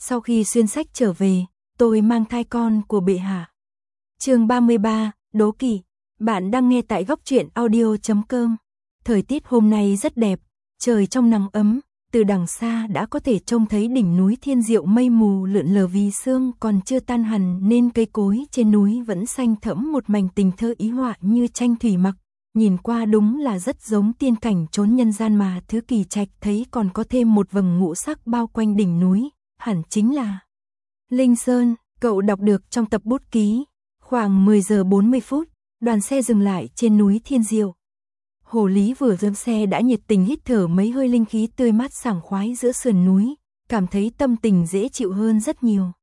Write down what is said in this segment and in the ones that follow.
Sau khi xuyên sách trở về, tôi mang thai con của bệ hạ. Chương 33, đố kỵ. Bạn đang nghe tại goctruyện.audio.com. Thời tiết hôm nay rất đẹp, trời trong nắng ấm, từ đằng xa đã có thể trông thấy đỉnh núi Thiên Diệu mây mù lượn lờ vì sương còn chưa tan hẳn nên cây cối trên núi vẫn xanh thẫm một mảnh tình thơ ý họa như tranh thủy mặc. Nhìn qua đúng là rất giống tiên cảnh chốn nhân gian mà Thứ Kỳ Trạch thấy còn có thêm một vầng ngũ sắc bao quanh đỉnh núi, hẳn chính là Linh Sơn. Cậu đọc được trong tập bút ký. Khoảng 10 giờ 40 phút, đoàn xe dừng lại trên núi Thiên Diệu. Hồ Lý vừa dừng xe đã nhiệt tình hít thở mấy hơi linh khí tươi mát sảng khoái giữa sườn núi, cảm thấy tâm tình dễ chịu hơn rất nhiều.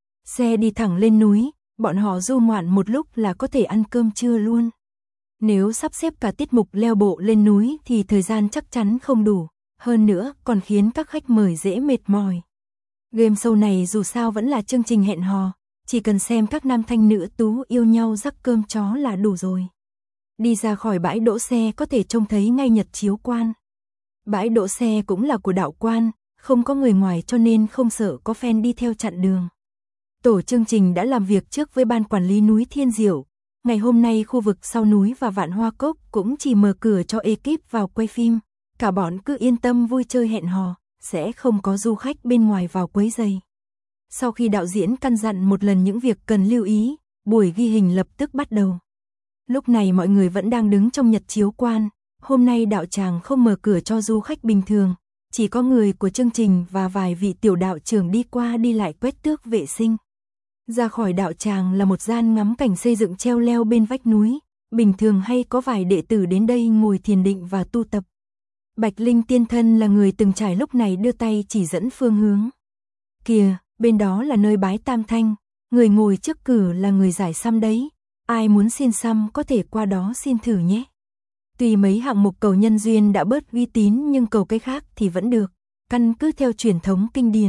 Xe đi thẳng lên núi, bọn họ du ngoạn một lúc là có thể ăn cơm trưa luôn. Nếu sắp xếp cả tiết mục leo bộ lên núi thì thời gian chắc chắn không đủ, hơn nữa còn khiến các khách mời dễ mệt mỏi. Game show này dù sao vẫn là chương trình hẹn hò, chỉ cần xem các nam thanh nữ tú yêu nhau rắc cơm chó là đủ rồi. Đi ra khỏi bãi đỗ xe có thể trông thấy ngay Nhật Chiếu Quan. Bãi đỗ xe cũng là của đạo quan, không có người ngoài cho nên không sợ có fan đi theo chặn đường. Tổ chương trình đã làm việc trước với ban quản lý núi Thiên Diệu. Ngày hôm nay khu vực sau núi và Vạn Hoa Cốc cũng chỉ mở cửa cho ekip vào quay phim. Cả bọn cứ yên tâm vui chơi hẹn hò, sẽ không có du khách bên ngoài vào quấy rầy. Sau khi đạo diễn căn dặn một lần những việc cần lưu ý, buổi ghi hình lập tức bắt đầu. Lúc này mọi người vẫn đang đứng trong Nhật Chiếu Quan. Hôm nay đạo tràng không mở cửa cho du khách bình thường, chỉ có người của chương trình và vài vị tiểu đạo trưởng đi qua đi lại quét tước vệ sinh. Ra khỏi đạo tràng là một gian ngắm cảnh xây dựng treo leo bên vách núi, bình thường hay có vài đệ tử đến đây ngồi thiền định và tu tập. Bạch Linh tiên thân là người từng trải lúc này đưa tay chỉ dẫn phương hướng. Kìa, bên đó là nơi bái tam thanh, người ngồi trước cửa là người giải săm đấy, ai muốn xin săm có thể qua đó xin thử nhé. Tuy mấy hạng mục cầu nhân duyên đã bớt uy tín nhưng cầu cái khác thì vẫn được, căn cứ theo truyền thống kinh điển.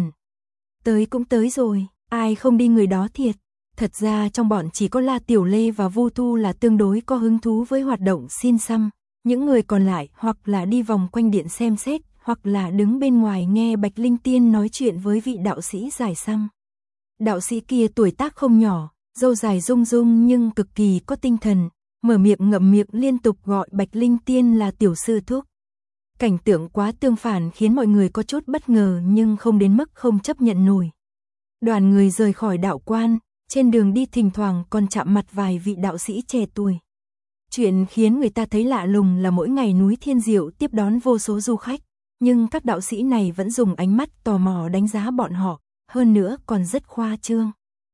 Tới cũng tới rồi, ai không đi người đó thiệt. Thật ra trong bọn chỉ có La Tiểu Lê và Vu Thu là tương đối có hứng thú với hoạt động xin xăm. Những người còn lại hoặc là đi vòng quanh điện xem xét, hoặc là đứng bên ngoài nghe Bạch Linh Tiên nói chuyện với vị đạo sĩ giải xăm. Đạo sĩ kia tuổi tác không nhỏ, râu dài rung rung nhưng cực kỳ có tinh thần, mở miệng ngậm miệng liên tục gọi Bạch Linh Tiên là tiểu sư thúc. Cảnh tượng quá tương phản khiến mọi người có chút bất ngờ nhưng không đến mức không chấp nhận nổi. Đoàn người rời khỏi đạo quan, trên đường đi thỉnh thoảng còn chạm mặt vài vị đạo sĩ trẻ tuổi. Chuyện khiến người ta thấy lạ lùng là mỗi ngày núi Thiên Diệu tiếp đón vô số du khách, nhưng các đạo sĩ này vẫn dùng ánh mắt tò mò đánh giá bọn họ, hơn nữa còn rất khoa trương.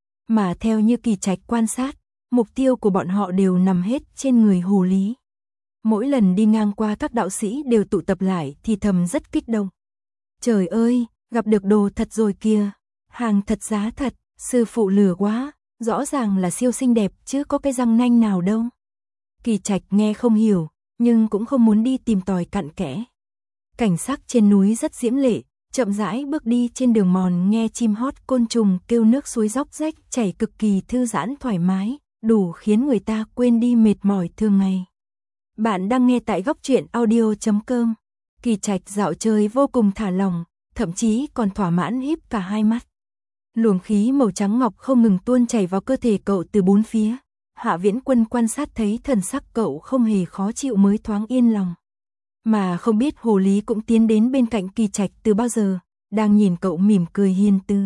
Mà theo như Kỳ Trạch quan sát, mục tiêu của bọn họ đều nằm hết trên người Hồ Lý. Mỗi lần đi ngang qua các đạo sĩ đều tụ tập lại thì thầm rất kích động. Trời ơi, gặp được đồ thật rồi kìa, hàng thật giá thật, sư phụ lừa quá, rõ ràng là siêu xinh đẹp chứ có cái răng nanh nào đâu. Kỳ Trạch nghe không hiểu, nhưng cũng không muốn đi tìm tòi cặn kẽ. Cảnh sắc trên núi rất diễm lệ, chậm rãi bước đi trên đường mòn nghe chim hót côn trùng kêu nước suối róc rách chảy cực kỳ thư giãn thoải mái, đủ khiến người ta quên đi mệt mỏi thường ngày. Bạn đang nghe tại goctruyện.audio.com. Kỳ Trạch dạo chơi vô cùng thả lỏng, thậm chí còn thỏa mãn híp cả hai mắt. Luồng khí màu trắng ngọc không ngừng tuôn chảy vào cơ thể cậu từ bốn phía. Hạ Viễn Quân quan sát thấy thần sắc cậu không hề khó chịu mới thoáng yên lòng. Mà không biết Hồ Lý cũng tiến đến bên cạnh Kỳ Trạch từ bao giờ, đang nhìn cậu mỉm cười hiền từ.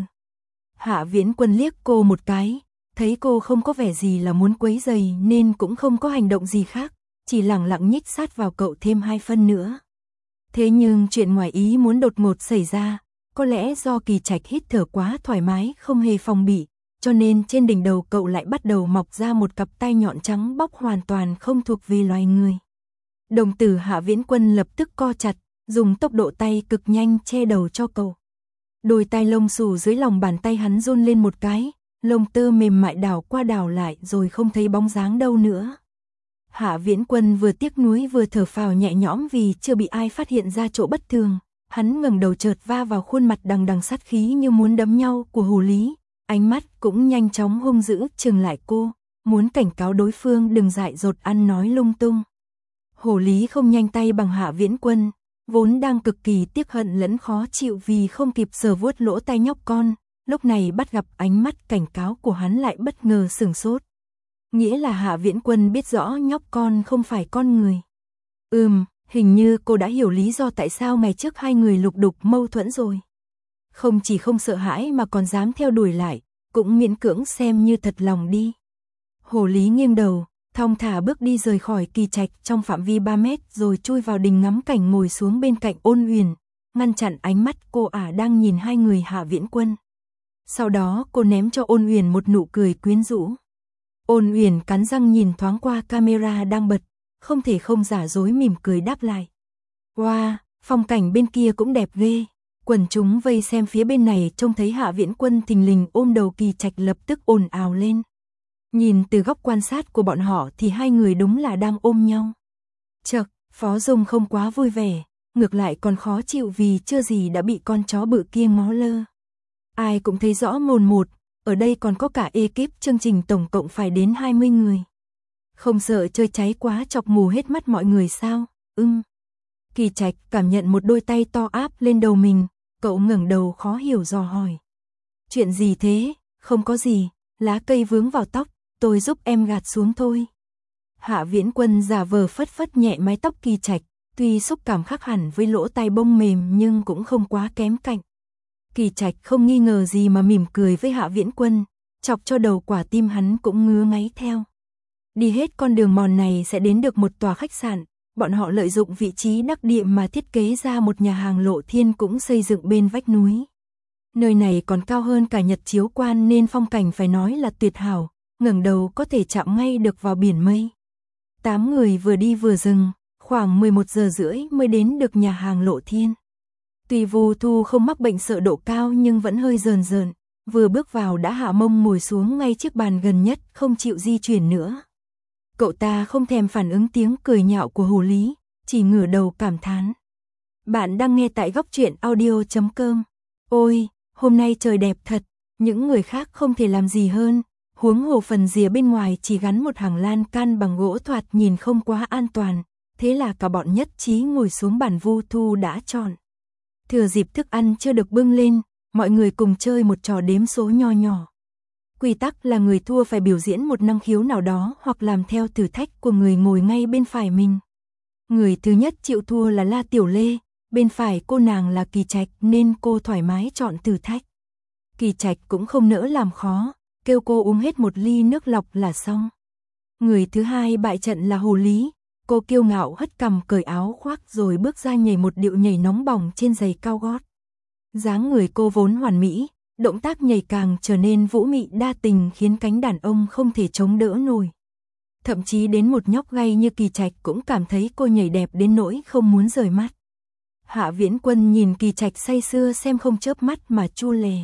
Hạ Viễn Quân liếc cô một cái, thấy cô không có vẻ gì là muốn quấy rầy nên cũng không có hành động gì khác, chỉ lẳng lặng nhích sát vào cậu thêm 2 phân nữa. Thế nhưng chuyện ngoài ý muốn đột ngột xảy ra, có lẽ do Kỳ Trạch hít thở quá thoải mái không hề phòng bị, cho nên trên đỉnh đầu cậu lại bắt đầu mọc ra một cặp tay nhọn trắng bóc hoàn toàn không thuộc về loài người. Đồng tử Hạ Viễn Quân lập tức co chặt, dùng tốc độ tay cực nhanh che đầu cho cậu. Đôi tai lông xù dưới lòng bàn tay hắn run lên một cái, lông tơ mềm mại đảo qua đảo lại rồi không thấy bóng dáng đâu nữa. Hạ Viễn Quân vừa tiếc nuối vừa thở phào nhẹ nhõm vì chưa bị ai phát hiện ra chỗ bất thường. Hắn ngẩng đầu chợt va vào khuôn mặt đằng đằng sát khí như muốn đấm nhau của Hồ Lý, ánh mắt cũng nhanh chóng hung dữ trừng lại cô, muốn cảnh cáo đối phương đừng dại dột ăn nói lung tung. Hồ Lý không nhanh tay bằng Hạ Viễn Quân, vốn đang cực kỳ tiếc hận lẫn khó chịu vì không kịp sờ vuốt lỗ tai nhóc con, lúc này bắt gặp ánh mắt cảnh cáo của hắn lại bất ngờ sửng sốt. Nghĩa là Hạ Viễn Quân biết rõ nhóc con không phải con người. Hình như cô đã hiểu lý do tại sao ngày trước hai người lục đục mâu thuẫn rồi. Không chỉ không sợ hãi mà còn dám theo đuổi lại, cũng miễn cưỡng xem như thật lòng đi. Hồ Lý nghiêng đầu, thong thả bước đi rời khỏi Kỳ Trạch trong phạm vi 3 mét rồi chui vào đình ngắm cảnh ngồi xuống bên cạnh Ôn Uyển, ngăn chặn ánh mắt cô ả đang nhìn hai người Hạ Viễn Quân. Sau đó cô ném cho Ôn Uyển một nụ cười quyến rũ. Ôn Uyển cắn răng nhìn thoáng qua camera đang bật, không thể không giả dối mỉm cười đáp lại. Wow, phong cảnh bên kia cũng đẹp ghê. Quần chúng vây xem phía bên này trông thấy Hạ Viễn Quân thình lình ôm đầu Kỳ Trạch lập tức ồn ào lên. Nhìn từ góc quan sát của bọn họ thì hai người đúng là đang ôm nhau. Chậc, Phó Dung không quá vui vẻ, ngược lại còn khó chịu vì chưa gì đã bị con chó bự kia ngó lơ. Ai cũng thấy rõ mồn một, ở đây còn có cả ekip chương trình tổng cộng phải đến 20 người. Không sợ chơi cháy quá chọc mù hết mắt mọi người sao? Kỳ Trạch cảm nhận một đôi tay to áp lên đầu mình, cậu ngẩng đầu khó hiểu dò hỏi. Chuyện gì thế? Không có gì, lá cây vướng vào tóc, tôi giúp em gạt xuống thôi. Hạ Viễn Quân giả vờ phất phất nhẹ mái tóc Kỳ Trạch, tuy xúc cảm khác hẳn với lỗ tai bông mềm nhưng cũng không quá kém cạnh. Kỳ Trạch không nghi ngờ gì mà mỉm cười với Hạ Viễn Quân, chọc cho đầu quả tim hắn cũng ngứa ngáy theo. Đi hết con đường mòn này sẽ đến được một tòa khách sạn, bọn họ lợi dụng vị trí đắc địa mà thiết kế ra một nhà hàng lộ thiên cũng xây dựng bên vách núi. Nơi này còn cao hơn cả Nhật Chiếu Quan nên phong cảnh phải nói là tuyệt hảo, ngẩng đầu có thể chạm ngay được vào biển mây. 8 người vừa đi vừa dừng, khoảng 11 giờ rưỡi mới đến được nhà hàng lộ thiên. Tuy Vu Thu không mắc bệnh sợ độ cao nhưng vẫn hơi rờn rợn, vừa bước vào đã hạ mông ngồi xuống ngay chiếc bàn gần nhất, không chịu di chuyển nữa. Cậu ta không thèm phản ứng tiếng cười nhạo của Hồ Lý, chỉ ngửa đầu cảm thán. Bạn đang nghe tại góc truyện audio.com. Ôi, hôm nay trời đẹp thật, những người khác không thể làm gì hơn, huống hồ phần rìa bên ngoài chỉ gắn một hàng lan can bằng gỗ thoạt nhìn không quá an toàn, thế là cả bọn nhất trí ngồi xuống bàn Vu Thu đã chọn. Thừa dịp thức ăn chưa được bưng lên, mọi người cùng chơi một trò đếm số nho nhỏ. Quy tắc là người thua phải biểu diễn một năng khiếu nào đó hoặc làm theo thử thách của người ngồi ngay bên phải mình. Người thứ nhất chịu thua là La Tiểu Lê, bên phải cô nàng là Kỳ Trạch nên cô thoải mái chọn thử thách. Kỳ Trạch cũng không nỡ làm khó, kêu cô uống hết một ly nước lọc là xong. Người thứ hai bại trận là Hồ Lý, cô kiêu ngạo hất cằm cởi áo khoác rồi bước ra nhảy một điệu nhảy nóng bỏng trên giày cao gót. Dáng người cô vốn hoàn mỹ, động tác nhảy càng trở nên vũ mị đa tình khiến cánh đàn ông không thể chống đỡ nổi. Thậm chí đến một nhóc gay như Kỳ Trạch cũng cảm thấy cô nhảy đẹp đến nỗi không muốn rời mắt. Hạ Viễn Quân nhìn Kỳ Trạch say sưa xem không chớp mắt mà chu lè.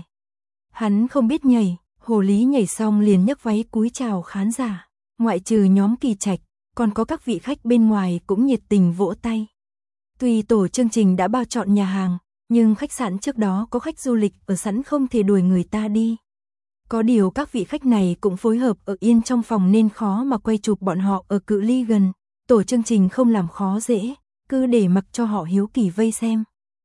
Hắn không biết nhảy, Hồ Lý nhảy xong liền nhấc váy cúi chào khán giả. Ngoại trừ nhóm Kỳ Trạch, còn có các vị khách bên ngoài cũng nhiệt tình vỗ tay. Tuy tổ chương trình đã bao chọn nhà hàng, nhưng khách sạn trước đó có khách du lịch ở sẵn không thể đuổi người ta đi. Có điều các vị khách này cũng phối hợp ở yên trong phòng nên khó mà quay chụp bọn họ ở cự ly gần. Tổ chương trình không làm khó dễ, cứ để mặc cho họ hiếu kỳ vây xem.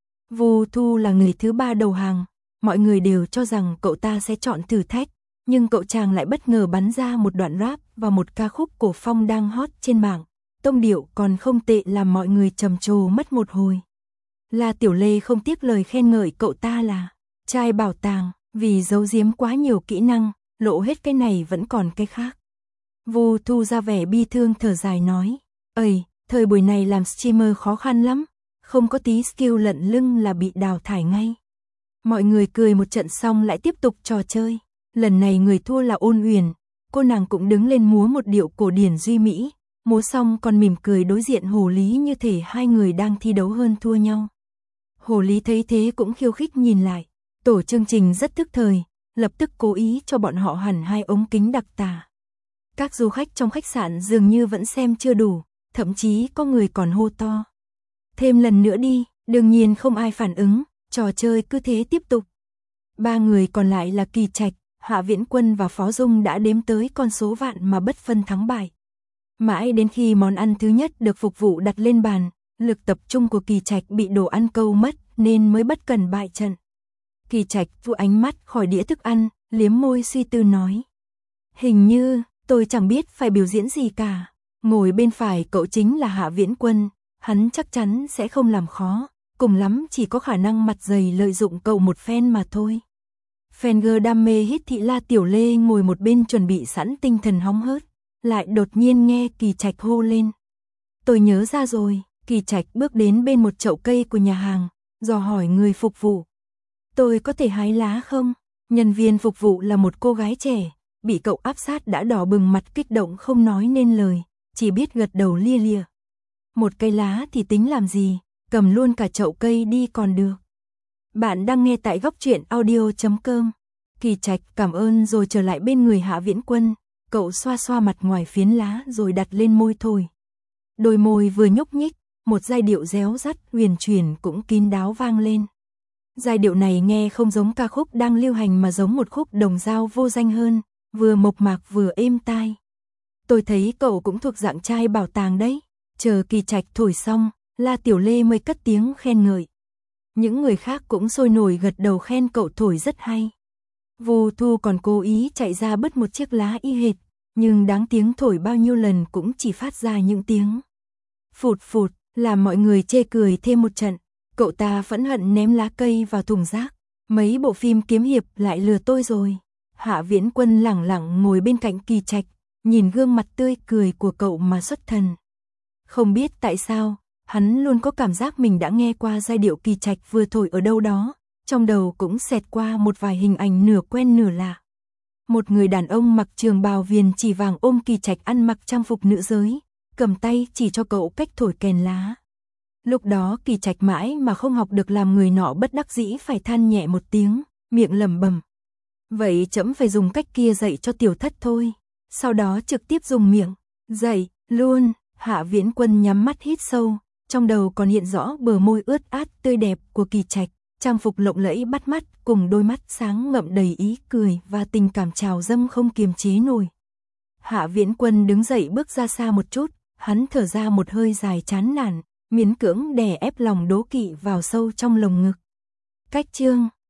Vu Thu là người thứ ba đầu hàng, mọi người đều cho rằng cậu ta sẽ chọn thử thách, nhưng cậu chàng lại bất ngờ bắn ra một đoạn rap và một ca khúc cổ phong đang hot trên mạng. Tông điệu còn không tệ làm mọi người trầm trồ mất một hồi. La Tiểu Lê không tiếc lời khen ngợi cậu ta là trai bảo tàng, vì giấu giếm quá nhiều kỹ năng, lộ hết cái này vẫn còn cái khác. Vu Thu ra vẻ bi thương thở dài nói, ơi, thời buổi này làm streamer khó khăn lắm, không có tí skill lận lưng là bị đào thải ngay. Mọi người cười một trận xong lại tiếp tục trò chơi. Lần này người thua là Ôn Uyển, cô nàng cũng đứng lên múa một điệu cổ điển duy mỹ, múa xong còn mỉm cười đối diện Hồ Lý như thể hai người đang thi đấu hơn thua nhau. Hồ Lý thấy thế cũng khiêu khích nhìn lại, tổ chương trình rất thức thời, lập tức cố ý cho bọn họ hẳn 2 ống kính đặc tả. Các du khách trong khách sạn dường như vẫn xem chưa đủ, thậm chí có người còn hô to. Thêm lần nữa đi, đương nhiên không ai phản ứng, trò chơi cứ thế tiếp tục. 3 người còn lại là Kỳ Trạch, Hạ Viễn Quân và Phó Dung đã đếm tới con số vạn mà bất phân thắng bại. Mãi đến khi món ăn thứ nhất được phục vụ đặt lên bàn, lực tập trung của Kỳ Trạch bị đồ ăn câu mất nên mới bất cần bại trận. Kỳ Trạch thu ánh mắt khỏi đĩa thức ăn, liếm môi suy tư nói. Hình như, tôi chẳng biết phải biểu diễn gì cả. Ngồi bên phải cậu chính là Hạ Viễn Quân, hắn chắc chắn sẽ không làm khó, cùng lắm chỉ có khả năng mặt dày lợi dụng cậu một phen mà thôi. Fenger đam mê hít thị La Tiểu Lê ngồi một bên chuẩn bị sẵn tinh thần hóng hớt, lại đột nhiên nghe Kỳ Trạch hô lên. Tôi nhớ ra rồi. Kỳ Trạch bước đến bên một chậu cây của nhà hàng, dò hỏi người phục vụ. Tôi có thể hái lá không? Nhân viên phục vụ là một cô gái trẻ, bị cậu áp sát đã đỏ bừng mặt kích động không nói nên lời, chỉ biết gật đầu lia lịa. Một cây lá thì tính làm gì, cầm luôn cả chậu cây đi còn được. Bạn đang nghe tại Góc Truyện Audio.com. Kỳ Trạch cảm ơn rồi trở lại bên người Hạ Viễn Quân, cậu xoa xoa mặt ngoài phiến lá rồi đặt lên môi thổi. Đôi môi vừa nhúc nhích, một giai điệu réo rắt huyền chuyển cũng kín đáo vang lên. Giai điệu này nghe không giống ca khúc đang lưu hành mà giống một khúc đồng dao vô danh hơn, vừa mộc mạc vừa êm tai. Tôi thấy cậu cũng thuộc dạng trai bảo tàng đấy. Chờ Kỳ Trạch thổi xong, La Tiểu Lê mới cất tiếng khen ngợi. Những người khác cũng sôi nổi gật đầu khen cậu thổi rất hay. Vu Thu còn cố ý chạy ra bứt một chiếc lá y hệt, nhưng đáng tiếng thổi bao nhiêu lần cũng chỉ phát ra những tiếng phụt phụt, làm mọi người chê cười thêm một trận. Cậu ta phẫn hận ném lá cây vào thùng rác. Mấy bộ phim kiếm hiệp lại lừa tôi rồi. Hạ Viễn Quân lẳng lặng ngồi bên cạnh Kỳ Trạch, nhìn gương mặt tươi cười của cậu mà xuất thần. Không biết tại sao, hắn luôn có cảm giác mình đã nghe qua giai điệu Kỳ Trạch vừa thổi ở đâu đó, trong đầu cũng xẹt qua một vài hình ảnh nửa quen nửa lạ. Một người đàn ông mặc trường bào viền chỉ vàng ôm Kỳ Trạch ăn mặc trang phục nữ giới, cầm tay chỉ cho cậu cách thổi kèn lá. Lúc đó Kỳ Trạch mãi mà không học được làm người nọ bất đắc dĩ phải than nhẹ một tiếng, miệng lẩm bẩm. Vậy trẫm phải dùng cách kia dạy cho tiểu thất thôi. Sau đó trực tiếp dùng miệng dạy luôn. Hạ Viễn Quân nhắm mắt hít sâu, trong đầu còn hiện rõ bờ môi ướt át tươi đẹp của Kỳ Trạch, trang phục lộng lẫy bắt mắt cùng đôi mắt sáng ngậm đầy ý cười và tình cảm trào dâng không kiềm chế nổi. Hạ Viễn Quân đứng dậy bước ra xa một chút, hắn thở ra một hơi dài chán nản, miễn cưỡng đè ép lòng đố kỵ vào sâu trong lồng ngực. Cách chương